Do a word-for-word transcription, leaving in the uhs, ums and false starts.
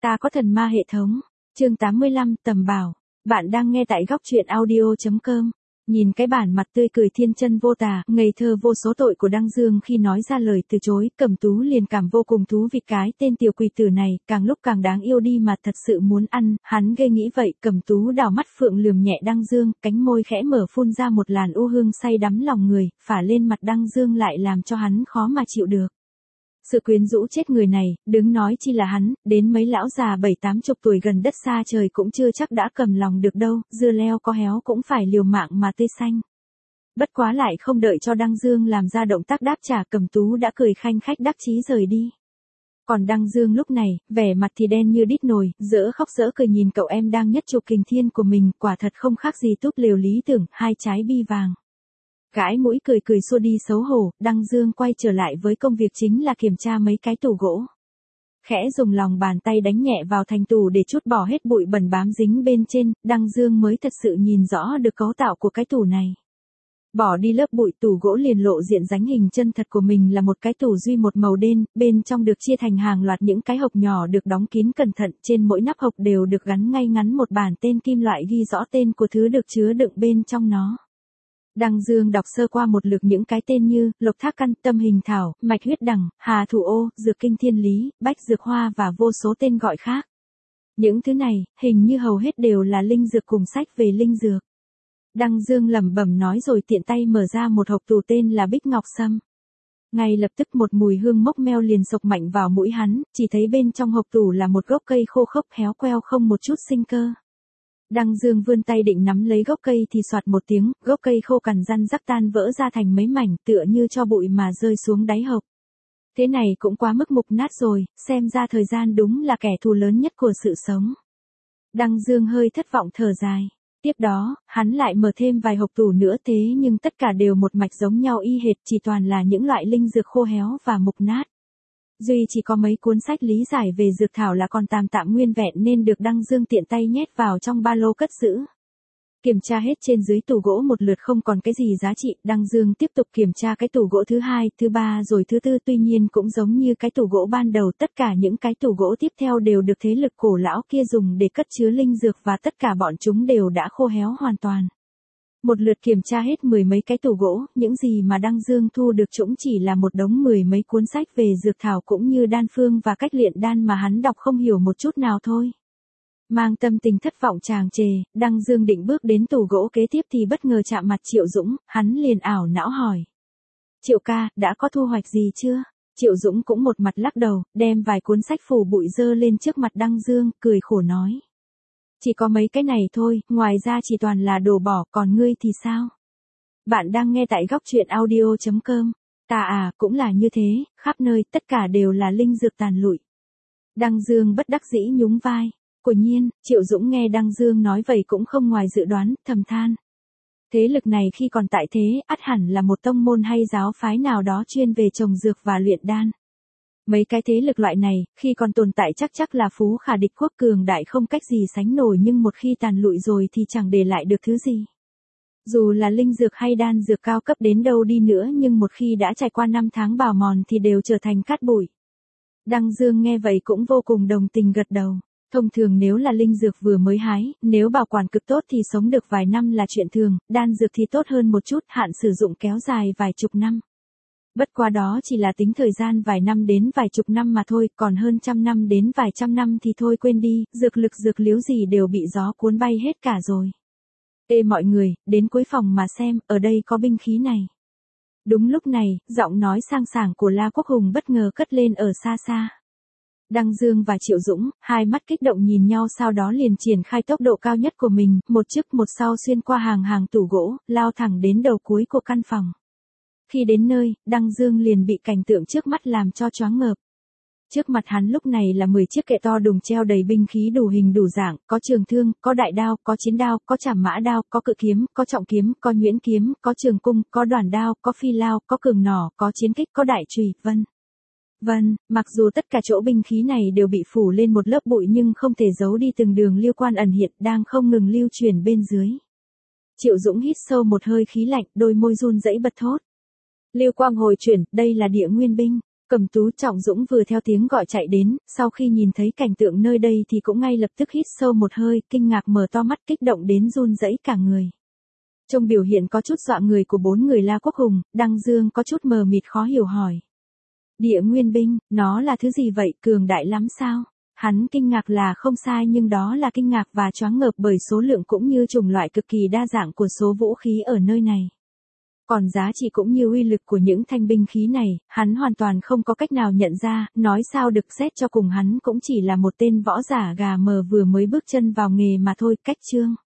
Ta có thần ma hệ thống. Chương tám mươi lăm, tầm bảo. Bạn đang nghe tại góc truyện audio chấm com. Nhìn cái bản mặt tươi cười thiên chân vô tà, ngây thơ vô số tội của Đăng Dương khi nói ra lời từ chối, Cẩm Tú liền cảm vô cùng thú vị cái tên tiểu quỷ tử này, càng lúc càng đáng yêu đi mà thật sự muốn ăn, hắn ghê nghĩ vậy. Cẩm Tú đảo mắt phượng lườm nhẹ Đăng Dương, cánh môi khẽ mở phun ra một làn u hương say đắm lòng người, phả lên mặt Đăng Dương lại làm cho hắn khó mà chịu được. Sự quyến rũ chết người này, đứng nói chi là hắn, đến mấy lão già bảy tám chục tuổi gần đất xa trời cũng chưa chắc đã cầm lòng được đâu, dưa leo có héo cũng phải liều mạng mà tươi xanh. Bất quá lại không đợi cho Đăng Dương làm ra động tác đáp trả, Cẩm Tú đã cười khanh khách đắc chí rời đi. Còn Đăng Dương lúc này, vẻ mặt thì đen như đít nồi, dỡ khóc dỡ cười nhìn cậu em đang nhất chụp kình thiên của mình, quả thật không khác gì túp lều lý tưởng, hai trái bi vàng. Gãi mũi cười cười xua đi xấu hổ, Đăng Dương quay trở lại với công việc chính là kiểm tra mấy cái tủ gỗ. Khẽ dùng lòng bàn tay đánh nhẹ vào thành tủ để trút bỏ hết bụi bẩn bám dính bên trên, Đăng Dương mới thật sự nhìn rõ được cấu tạo của cái tủ này. Bỏ đi lớp bụi, tủ gỗ liền lộ diện dáng hình chân thật của mình là một cái tủ duy một màu đen, bên trong được chia thành hàng loạt những cái hộc nhỏ được đóng kín cẩn thận, trên mỗi nắp hộc đều được gắn ngay ngắn một bản tên kim loại ghi rõ tên của thứ được chứa đựng bên trong nó. Đăng Dương đọc sơ qua một lượt những cái tên như lộc thác căn, tâm hình thảo, mạch huyết đằng, hà thủ ô, dược kinh thiên lý, bách dược hoa và vô số tên gọi khác. Những thứ này, hình như hầu hết đều là linh dược cùng sách về linh dược. Đăng Dương lẩm bẩm nói rồi tiện tay mở ra một hộp tủ tên là Bích Ngọc Sâm. Ngay lập tức một mùi hương mốc meo liền sộc mạnh vào mũi hắn, chỉ thấy bên trong hộp tủ là một gốc cây khô khốc héo queo không một chút sinh cơ. Đăng Dương vươn tay định nắm lấy gốc cây thì soạt một tiếng, gốc cây khô cằn răn rắc tan vỡ ra thành mấy mảnh tựa như cho bụi mà rơi xuống đáy hộp. Thế này cũng quá mức mục nát rồi, xem ra thời gian đúng là kẻ thù lớn nhất của sự sống. Đăng Dương hơi thất vọng thở dài. Tiếp đó, hắn lại mở thêm vài hộp tủ nữa thế nhưng tất cả đều một mạch giống nhau y hệt, chỉ toàn là những loại linh dược khô héo và mục nát. Duy chỉ có mấy cuốn sách lý giải về dược thảo là còn tạm tạm nguyên vẹn nên được Đăng Dương tiện tay nhét vào trong ba lô cất giữ. Kiểm tra hết trên dưới tủ gỗ một lượt không còn cái gì giá trị, Đăng Dương tiếp tục kiểm tra cái tủ gỗ thứ hai, thứ ba rồi thứ tư, tuy nhiên cũng giống như cái tủ gỗ ban đầu, tất cả những cái tủ gỗ tiếp theo đều được thế lực cổ lão kia dùng để cất chứa linh dược và tất cả bọn chúng đều đã khô héo hoàn toàn. Một lượt kiểm tra hết mười mấy cái tủ gỗ, những gì mà Đăng Dương thu được cũng chỉ là một đống mười mấy cuốn sách về dược thảo cũng như đan phương và cách luyện đan mà hắn đọc không hiểu một chút nào thôi. Mang tâm tình thất vọng tràn trề, Đăng Dương định bước đến tủ gỗ kế tiếp thì bất ngờ chạm mặt Triệu Dũng, hắn liền ảo não hỏi. Triệu ca, đã có thu hoạch gì chưa? Triệu Dũng cũng một mặt lắc đầu, đem vài cuốn sách phủ bụi dơ lên trước mặt Đăng Dương, cười khổ nói. Chỉ có mấy cái này thôi, ngoài ra chỉ toàn là đồ bỏ, còn ngươi thì sao? Bạn đang nghe tại góc truyện audio chấm com. Ta à, cũng là như thế, khắp nơi, tất cả đều là linh dược tàn lụi. Đăng Dương bất đắc dĩ nhún vai. Quả nhiên, Triệu Dũng nghe Đăng Dương nói vậy cũng không ngoài dự đoán, thầm than. Thế lực này khi còn tại thế, ắt hẳn là một tông môn hay giáo phái nào đó chuyên về trồng dược và luyện đan. Mấy cái thế lực loại này, khi còn tồn tại chắc chắc là phú khả địch quốc cường đại không cách gì sánh nổi nhưng một khi tàn lụi rồi thì chẳng để lại được thứ gì. Dù là linh dược hay đan dược cao cấp đến đâu đi nữa nhưng một khi đã trải qua năm tháng bào mòn thì đều trở thành cát bụi. Đăng Dương nghe vậy cũng vô cùng đồng tình gật đầu. Thông thường nếu là linh dược vừa mới hái, nếu bảo quản cực tốt thì sống được vài năm là chuyện thường, đan dược thì tốt hơn một chút, hạn sử dụng kéo dài vài chục năm. Bất quá đó chỉ là tính thời gian vài năm đến vài chục năm mà thôi, còn hơn trăm năm đến vài trăm năm thì thôi quên đi, dược lực dược liếu gì đều bị gió cuốn bay hết cả rồi. Ê mọi người, đến cuối phòng mà xem, ở đây có binh khí này. Đúng lúc này, giọng nói sang sảng của La Quốc Hùng bất ngờ cất lên ở xa xa. Đăng Dương và Triệu Dũng, hai mắt kích động nhìn nhau sau đó liền triển khai tốc độ cao nhất của mình, một trước một sau xuyên qua hàng hàng tủ gỗ, lao thẳng đến đầu cuối của căn phòng. Khi đến nơi, Đăng Dương liền bị cảnh tượng trước mắt làm cho choáng ngợp. Trước mặt hắn lúc này là mười chiếc kệ to đùng treo đầy binh khí đủ hình đủ dạng, có trường thương, có đại đao, có chiến đao, có trảm mã đao, có cự kiếm, có trọng kiếm, có nhuyễn kiếm, có trường cung, có đoàn đao, có phi lao, có cường nỏ, có chiến kích, có đại chùy, vân. Vâng, mặc dù tất cả chỗ binh khí này đều bị phủ lên một lớp bụi nhưng không thể giấu đi từng đường lưu quan ẩn hiện đang không ngừng lưu truyền bên dưới. Triệu Dũng hít sâu một hơi khí lạnh, đôi môi run rẩy bật thốt. Lưu quang hồi chuyển, đây là địa nguyên binh. Cẩm Tú Trọng Dũng vừa theo tiếng gọi chạy đến, sau khi nhìn thấy cảnh tượng nơi đây thì cũng ngay lập tức hít sâu một hơi, kinh ngạc mở to mắt kích động đến run rẩy cả người. Trong biểu hiện có chút dọa người của bốn người La Quốc Hùng, Đăng Dương có chút mờ mịt khó hiểu hỏi. Địa nguyên binh, nó là thứ gì vậy, cường đại lắm sao? Hắn kinh ngạc là không sai nhưng đó là kinh ngạc và choáng ngợp bởi số lượng cũng như chủng loại cực kỳ đa dạng của số vũ khí ở nơi này. Còn giá trị cũng như uy lực của những thanh binh khí này, hắn hoàn toàn không có cách nào nhận ra, nói sao được, xét cho cùng hắn cũng chỉ là một tên võ giả gà mờ vừa mới bước chân vào nghề mà thôi. Cách chương